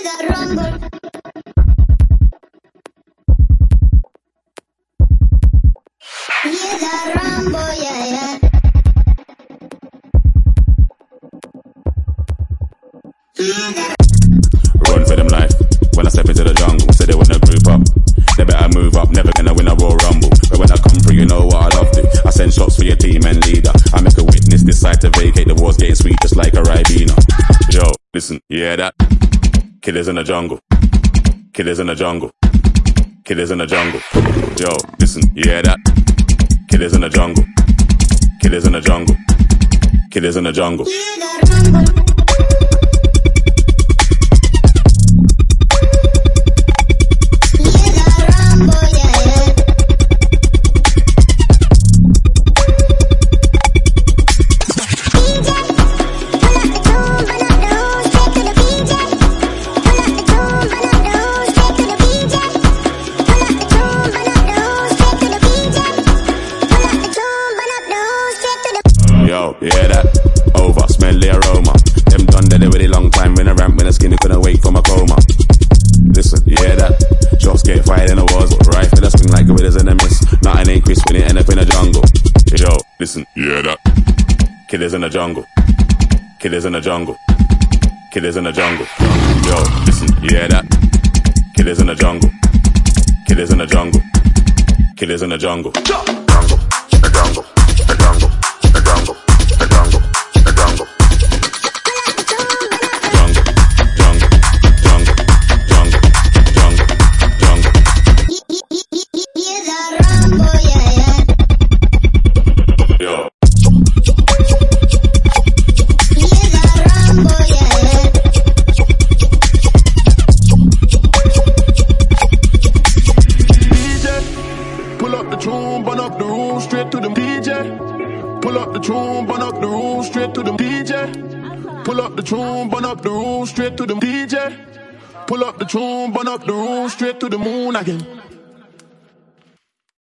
the rumble. Hear the rumble, yeah, yeah. Run for them life. When I step into the jungle, say they wanna group up. They better move up, never gonna win a Royal Rumble. But when I come through, you know what I love to. I send shots for your team and leader. I make a witness decide to vacate. The war's getting sweet just like a Ribena. Yo, listen, you hear that? Killers in the jungle. Killers in the jungle. Killers in the jungle. Yo, listen, you hear that? Killers in the jungle. Killers in the jungle. Killers in the jungle. Hear the rumble. Yo, you hear that? Over, smell the aroma. Them done that already long time when I ramp when the skinny couldn't wake from a coma. Listen, you hear that? Shots get fired in the walls, but rifle a swing like a winners in the miss. Nothing ain't crisp when it end up in the jungle. Yo, listen, you hear that? Killers in the jungle. Killers in the jungle. Killers in the jungle. Yo, listen, you hear that? Killers in the jungle. Killers in the jungle. Killers in the jungle. Jungle, the jungle, the jungle. The jungle, the jungle, the jungle. Jungle, jungle, jungle, jungle, jungle, jungle. Hear the rumble, yeah, yeah. Yo. Hear the rumble, yeah, yeah. DJ, pull up the tune, burn up the room, straight to the DJ. Pull up the tune, burn up the room, straight to the DJ. Pull up the tune, burn up the room, straight to the DJ. Pull up the tune, burn up the room, straight to the moon again.